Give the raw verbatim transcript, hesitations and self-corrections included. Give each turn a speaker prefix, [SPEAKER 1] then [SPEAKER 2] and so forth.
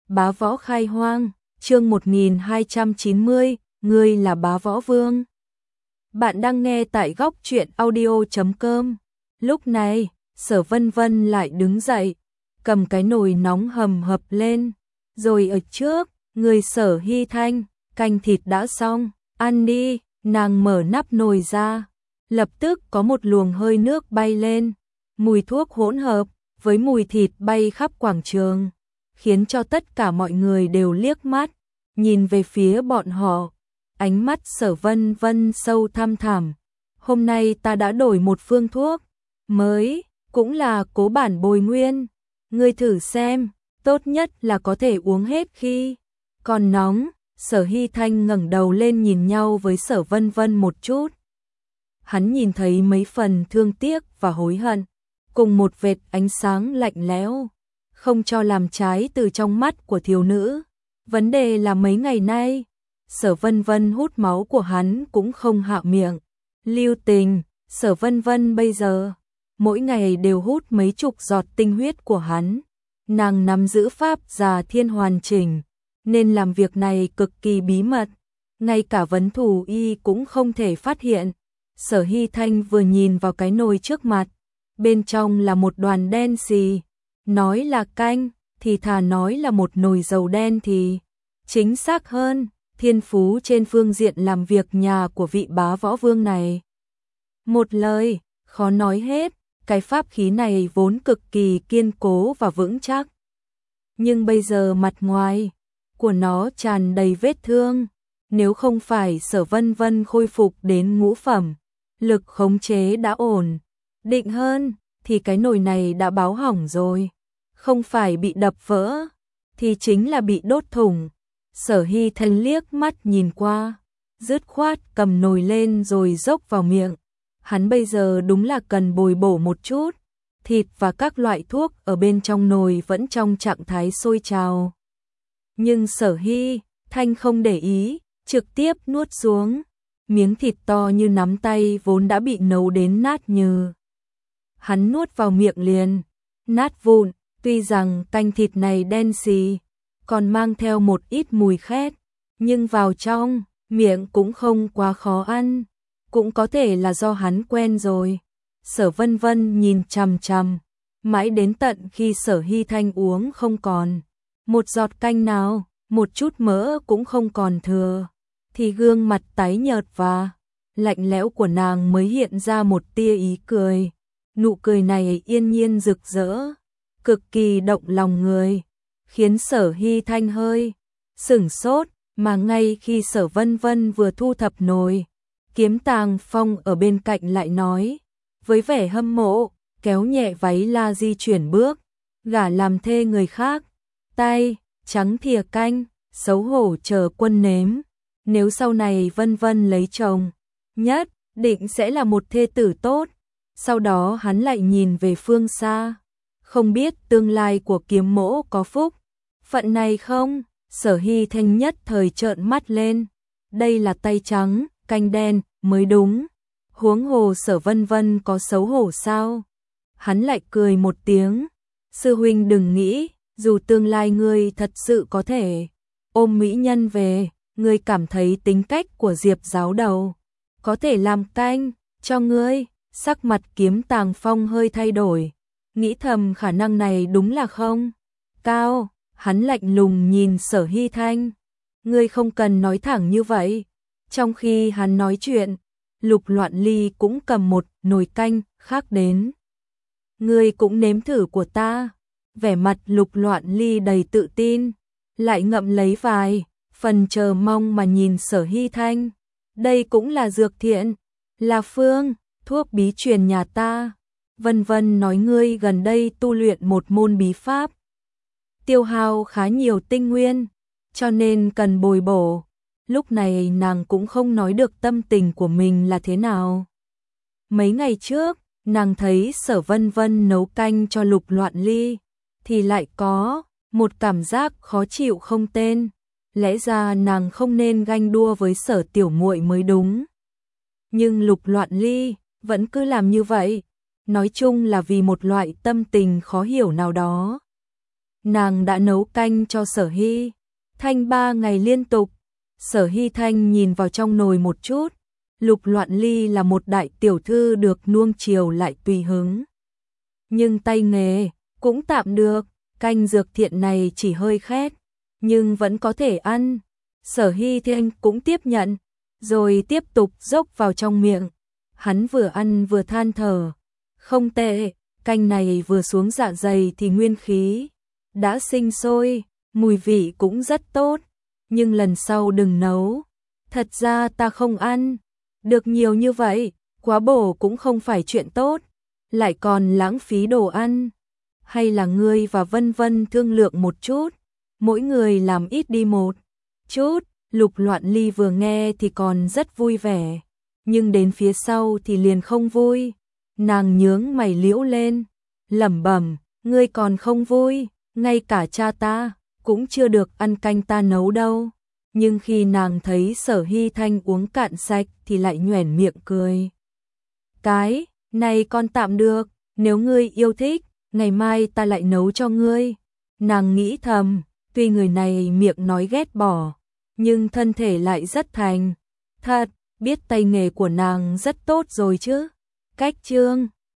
[SPEAKER 1] Bá Võ Khai Hoang, chương một nghìn hai trăm chín mươi, ngươi là Bá Võ Vương. Bạn đang nghe tại góc truyện audio chấm com. Lúc này, Sở Vân Vân lại đứng dậy, cầm cái nồi nóng hầm hập lên, rồi ở trước, người Sở Hy Thanh, canh thịt đã xong, ăn đi, nàng mở nắp nồi ra, lập tức có một luồng hơi nước bay lên, mùi thuốc hỗn hợp với mùi thịt bay khắp quảng trường, khiến cho tất cả mọi người đều liếc mắt, nhìn về phía bọn họ, ánh mắt Sở Vân Vân sâu thăm thẳm. Hôm nay ta đã đổi một phương thuốc mới, cũng là cố bản bồi nguyên, ngươi thử xem, tốt nhất là có thể uống hết khi còn nóng. Sở Hy Thanh ngẩng đầu lên nhìn nhau với Sở Vân Vân một chút. Hắn nhìn thấy mấy phần thương tiếc và hối hận, cùng một vệt ánh sáng lạnh lẽo, không cho làm trái từ trong mắt của thiếu nữ. Vấn đề là mấy ngày nay, Sở Vân Vân hút máu của hắn cũng không hạ miệng. Lưu tình, Sở Vân Vân bây giờ, mỗi ngày đều hút mấy chục giọt tinh huyết của hắn. Nàng nắm giữ pháp già thiên hoàn chỉnh, nên làm việc này cực kỳ bí mật, ngay cả vấn thủ y cũng không thể phát hiện. Sở Hy Thanh vừa nhìn vào cái nồi trước mặt, bên trong là một đoàn đen xì, nói là canh, thì thà nói là một nồi dầu đen thì chính xác hơn. Thiên phú trên phương diện làm việc nhà của vị Bá Võ Vương này, một lời, khó nói hết. Cái pháp khí này vốn cực kỳ kiên cố và vững chắc, nhưng bây giờ mặt ngoài của nó tràn đầy vết thương. Nếu không phải Sở Vân Vân khôi phục đến ngũ phẩm, lực khống chế đã ổn định hơn, thì cái nồi này đã báo hỏng rồi. Không phải bị đập vỡ, thì chính là bị đốt thủng. Sở Hy Thanh liếc mắt nhìn qua, dứt khoát cầm nồi lên rồi dốc vào miệng. Hắn bây giờ đúng là cần bồi bổ một chút. Thịt và các loại thuốc ở bên trong nồi vẫn trong trạng thái sôi trào. Nhưng Sở Hy Thanh không để ý, trực tiếp nuốt xuống. Miếng thịt to như nắm tay vốn đã bị nấu đến nát nhừ. Hắn nuốt vào miệng liền, nát vụn. Tuy rằng canh thịt này đen xì, còn mang theo một ít mùi khét, nhưng vào trong miệng cũng không quá khó ăn. Cũng có thể là do hắn quen rồi. Sở Vân Vân nhìn chằm chằm, mãi đến tận khi Sở Hy Thanh uống không còn một giọt canh nào, một chút mỡ cũng không còn thừa, thì gương mặt tái nhợt và lạnh lẽo của nàng mới hiện ra một tia ý cười. Nụ cười này yên nhiên rực rỡ, cực kỳ động lòng người, khiến Sở Hy Thanh hơi sửng sốt. Mà ngay khi Sở Vân Vân vừa thu thập nồi, Kiếm Tàng Phong ở bên cạnh lại nói, với vẻ hâm mộ, kéo nhẹ váy la di chuyển bước, gả làm thê người khác, tay trắng thìa canh, xấu hổ chờ quân nếm. Nếu sau này Vân Vân lấy chồng, nhất định sẽ là một thê tử tốt. Sau đó hắn lại nhìn về phương xa, không biết tương lai của Kiếm mỗ có phúc phận này không. Sở Hy Thanh nhất thời trợn mắt lên, đây là tay trắng canh đen mới đúng, huống hồ Sở Vân Vân có xấu hổ sao? Hắn lại cười một tiếng, sư huynh đừng nghĩ, dù tương lai ngươi thật sự có thể ôm mỹ nhân về, ngươi cảm thấy tính cách của Diệp giáo đầu có thể làm canh cho ngươi. Sắc mặt Kiếm Tàng Phong hơi thay đổi, nghĩ thầm khả năng này đúng là không cao. Hắn lạnh lùng nhìn Sở Hy Thanh, ngươi không cần nói thẳng như vậy. Trong khi hắn nói chuyện, Lục Loạn Ly cũng cầm một nồi canh khác đến. Ngươi cũng nếm thử của ta. Vẻ mặt Lục Loạn Ly đầy tự tin, lại ngậm lấy vài phần chờ mong mà nhìn Sở Hy Thanh. Đây cũng là dược thiện, là phương thuốc bí truyền nhà ta. Vân Vân nói ngươi gần đây tu luyện một môn bí pháp, tiêu hao khá nhiều tinh nguyên, cho nên cần bồi bổ. Lúc này nàng cũng không nói được tâm tình của mình là thế nào. Mấy ngày trước, nàng thấy Sở Vân Vân nấu canh cho Lục Loạn Ly, thì lại có một cảm giác khó chịu không tên. Lẽ ra nàng không nên ganh đua với Sở tiểu muội mới đúng. Nhưng Lục Loạn Ly vẫn cứ làm như vậy, nói chung là vì một loại tâm tình khó hiểu nào đó. nàng đã nấu canh cho Sở Hy Thanh ba ngày liên tục. Sở Hy Thanh nhìn vào trong nồi một chút, Lục Loạn Ly là một đại tiểu thư được nuông chiều lại tùy hứng. Nhưng tay nghề cũng tạm được, canh dược thiện này chỉ hơi khét, nhưng vẫn có thể ăn. Sở Hy Thanh cũng tiếp nhận, rồi tiếp tục dốc vào trong miệng. Hắn vừa ăn vừa than thở, không tệ, canh này vừa xuống dạ dày thì nguyên khí đã sinh sôi, mùi vị cũng rất tốt, nhưng lần sau đừng nấu. Thật ra ta không ăn được nhiều như vậy, quá bổ cũng không phải chuyện tốt, lại còn lãng phí đồ ăn. Hay là ngươi và Vân Vân thương lượng một chút, mỗi người làm ít đi một chút. Lục Loạn Ly vừa nghe thì còn rất vui vẻ, nhưng đến phía sau thì liền không vui. Nàng nhướng mày liễu lên, lẩm bẩm, ngươi còn không vui, ngay cả cha ta cũng chưa được ăn canh ta nấu đâu. Nhưng khi nàng thấy Sở Hy Thanh uống cạn sạch thì lại nhoẻn miệng cười. Cái này con tạm được, nếu ngươi yêu thích, ngày mai ta lại nấu cho ngươi. Nàng nghĩ thầm, tuy người này miệng nói ghét bỏ, nhưng thân thể lại rất thành thật, biết tay nghề của nàng rất tốt rồi chứ. Cách chương